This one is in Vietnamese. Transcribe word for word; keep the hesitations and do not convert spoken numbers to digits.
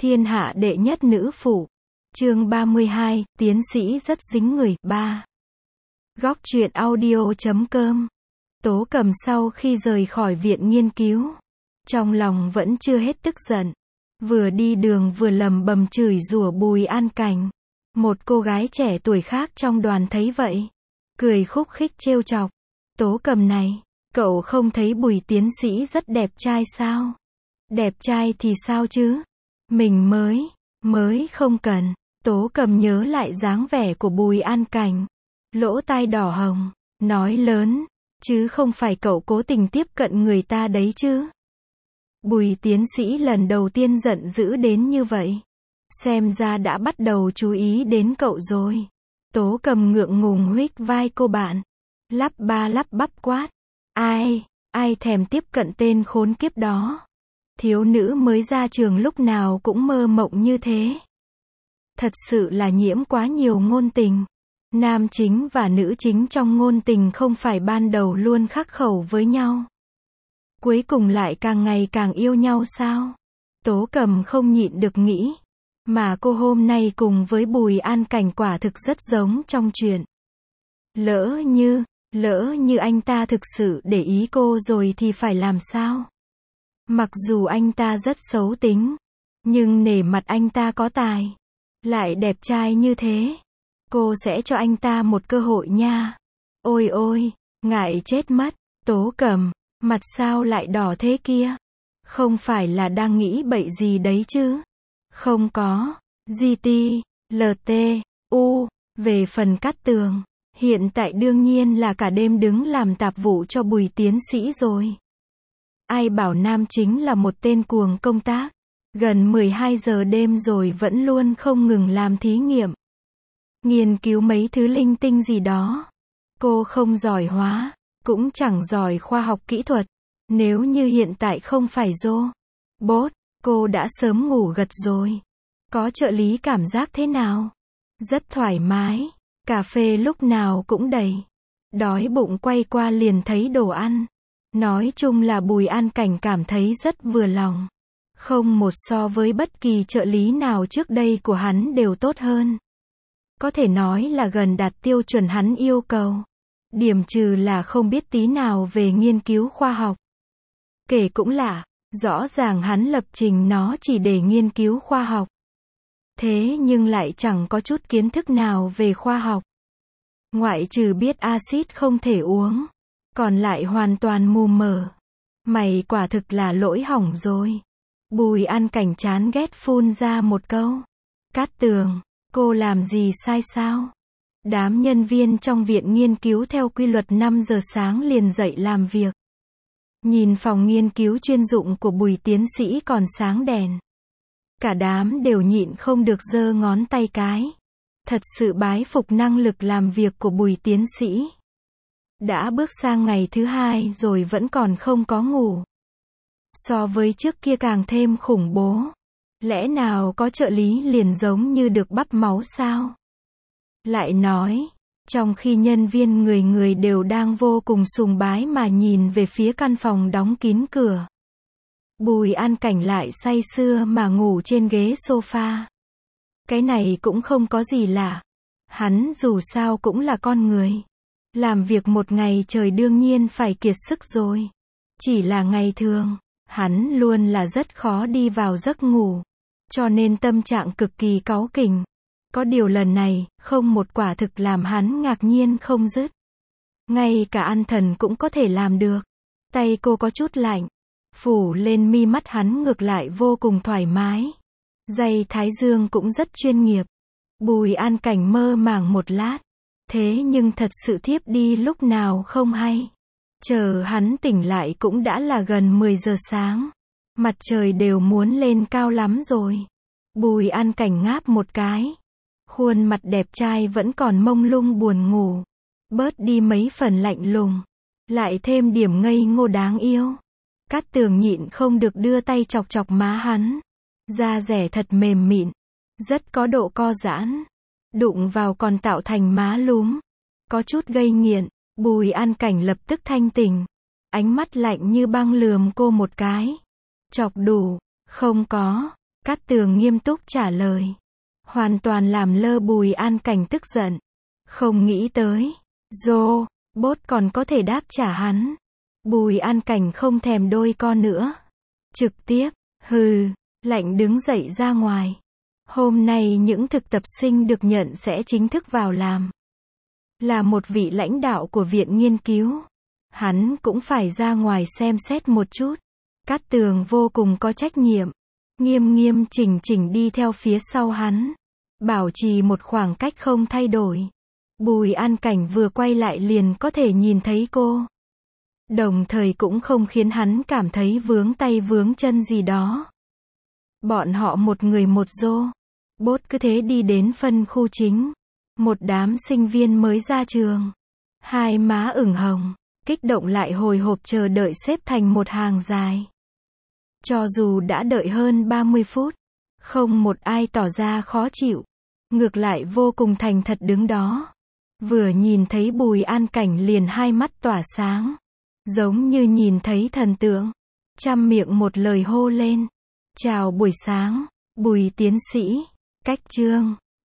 Thiên hạ đệ nhất nữ phụ. Chương ba mươi hai, tiến sĩ rất dính người. ba. Góc truyện audio.com. Tố Cầm sau khi rời khỏi viện nghiên cứu, trong lòng vẫn chưa hết tức giận. Vừa đi đường vừa lầm bầm chửi rủa Bùi An Cảnh. Một cô gái trẻ tuổi khác trong đoàn thấy vậy, cười khúc khích trêu chọc. Tố Cầm này, cậu không thấy Bùi tiến sĩ rất đẹp trai sao? Đẹp trai thì sao chứ? Mình mới, mới không cần. Tố Cầm nhớ lại dáng vẻ của Bùi An Cảnh. Lỗ tai đỏ hồng, nói lớn, chứ không phải cậu cố tình tiếp cận người ta đấy chứ. Bùi tiến sĩ lần đầu tiên giận dữ đến như vậy. Xem ra đã bắt đầu chú ý đến cậu rồi. Tố Cầm ngượng ngùng huých vai cô bạn. Lắp ba lắp bắp quát. Ai, ai thèm tiếp cận tên khốn kiếp đó. Thiếu nữ mới ra trường lúc nào cũng mơ mộng như thế. Thật sự là nhiễm quá nhiều ngôn tình. Nam chính và nữ chính trong ngôn tình không phải ban đầu luôn khắc khẩu với nhau, cuối cùng lại càng ngày càng yêu nhau sao? Tố Cầm không nhịn được nghĩ. Mà cô hôm nay cùng với Bùi An Cảnh quả thực rất giống trong chuyện. Lỡ như, lỡ như anh ta thực sự để ý cô rồi thì phải làm sao? Mặc dù anh ta rất xấu tính, nhưng nể mặt anh ta có tài, lại đẹp trai như thế, cô sẽ cho anh ta một cơ hội nha. Ôi ôi, ngại chết mất. Tố Cầm, mặt sao lại đỏ thế kia? Không phải là đang nghĩ bậy gì đấy chứ? Không có. giê tê, lờ tê, u. Về phần Cát Tường, hiện tại đương nhiên là cả đêm đứng làm tạp vụ cho Bùi tiến sĩ rồi. Ai bảo nam chính là một tên cuồng công tác. Gần mười hai giờ đêm rồi vẫn luôn không ngừng làm thí nghiệm, nghiên cứu mấy thứ linh tinh gì đó. Cô không giỏi hóa, cũng chẳng giỏi khoa học kỹ thuật. Nếu như hiện tại không phải robot, cô đã sớm ngủ gật rồi. Có trợ lý cảm giác thế nào? Rất thoải mái. Cà phê lúc nào cũng đầy. Đói bụng quay qua liền thấy đồ ăn. Nói chung là Bùi An Cảnh cảm thấy rất vừa lòng. Không một so với bất kỳ trợ lý nào trước đây của hắn đều tốt hơn. Có thể nói là gần đạt tiêu chuẩn hắn yêu cầu. Điểm trừ là không biết tí nào về nghiên cứu khoa học. Kể cũng lạ, rõ ràng hắn lập trình nó chỉ để nghiên cứu khoa học. Thế nhưng lại chẳng có chút kiến thức nào về khoa học. Ngoại trừ biết axit không thể uống, còn lại hoàn toàn mù mờ. Mày quả thực là lỗi hỏng rồi. Bùi An Cảnh chán ghét phun ra một câu. Cát Tường, cô làm gì sai sao? Đám nhân viên trong viện nghiên cứu theo quy luật năm giờ sáng liền dậy làm việc. Nhìn phòng nghiên cứu chuyên dụng của Bùi tiến sĩ còn sáng đèn. Cả đám đều nhịn không được giơ ngón tay cái. Thật sự bái phục năng lực làm việc của Bùi tiến sĩ. Đã bước sang ngày thứ hai rồi vẫn còn không có ngủ. So với trước kia càng thêm khủng bố. Lẽ nào có trợ lý liền giống như được bắp máu sao? Lại nói, trong khi nhân viên người người đều đang vô cùng sùng bái mà nhìn về phía căn phòng đóng kín cửa, Bùi An Cảnh lại say sưa mà ngủ trên ghế sofa. Cái này cũng không có gì lạ. Hắn dù sao cũng là con người. Làm việc một ngày trời đương nhiên phải kiệt sức rồi. Chỉ là ngày thường, hắn luôn là rất khó đi vào giấc ngủ. Cho nên tâm trạng cực kỳ cáu kỉnh. Có điều lần này, không một quả thực làm hắn ngạc nhiên không dứt. Ngay cả An Thần cũng có thể làm được. Tay cô có chút lạnh, phủ lên mi mắt hắn ngược lại vô cùng thoải mái. Giày thái dương cũng rất chuyên nghiệp. Bùi An Cảnh mơ màng một lát. Thế nhưng thật sự thiếp đi lúc nào không hay. Chờ hắn tỉnh lại cũng đã là gần mười giờ sáng. Mặt trời đều muốn lên cao lắm rồi. Bùi An Cảnh ngáp một cái. Khuôn mặt đẹp trai vẫn còn mông lung buồn ngủ. Bớt đi mấy phần lạnh lùng. Lại thêm điểm ngây ngô đáng yêu. Cát Tường nhịn không được đưa tay chọc chọc má hắn. Da rẻ thật mềm mịn. Rất có độ co giãn. Đụng vào còn tạo thành má lúm. Có chút gây nghiện. Bùi An Cảnh lập tức thanh tỉnh. Ánh mắt lạnh như băng lườm cô một cái. Chọc đủ. Không có. Cát Tường nghiêm túc trả lời. Hoàn toàn làm lơ Bùi An Cảnh tức giận. Không nghĩ tới. Dô, bốt còn có thể đáp trả hắn. Bùi An Cảnh không thèm đôi co nữa. Trực tiếp, hừ, lạnh đứng dậy ra ngoài. Hôm nay những thực tập sinh được nhận sẽ chính thức vào làm. Là một vị lãnh đạo của viện nghiên cứu. Hắn cũng phải ra ngoài xem xét một chút. Cát Tường vô cùng có trách nhiệm. Nghiêm nghiêm chỉnh chỉnh đi theo phía sau hắn. Bảo trì một khoảng cách không thay đổi. Bùi An Cảnh vừa quay lại liền có thể nhìn thấy cô. Đồng thời cũng không khiến hắn cảm thấy vướng tay vướng chân gì đó. Bọn họ một người một dô. Bốt cứ thế đi đến phân khu chính. Một đám sinh viên mới ra trường. Hai má ửng hồng. Kích động lại hồi hộp chờ đợi xếp thành một hàng dài. Cho dù đã đợi hơn ba mươi phút. Không một ai tỏ ra khó chịu. Ngược lại vô cùng thành thật đứng đó. Vừa nhìn thấy Bùi An Cảnh liền hai mắt tỏa sáng. Giống như nhìn thấy thần tượng. Trăm miệng một lời hô lên. Chào buổi sáng, Bùi tiến sĩ. Cách chương.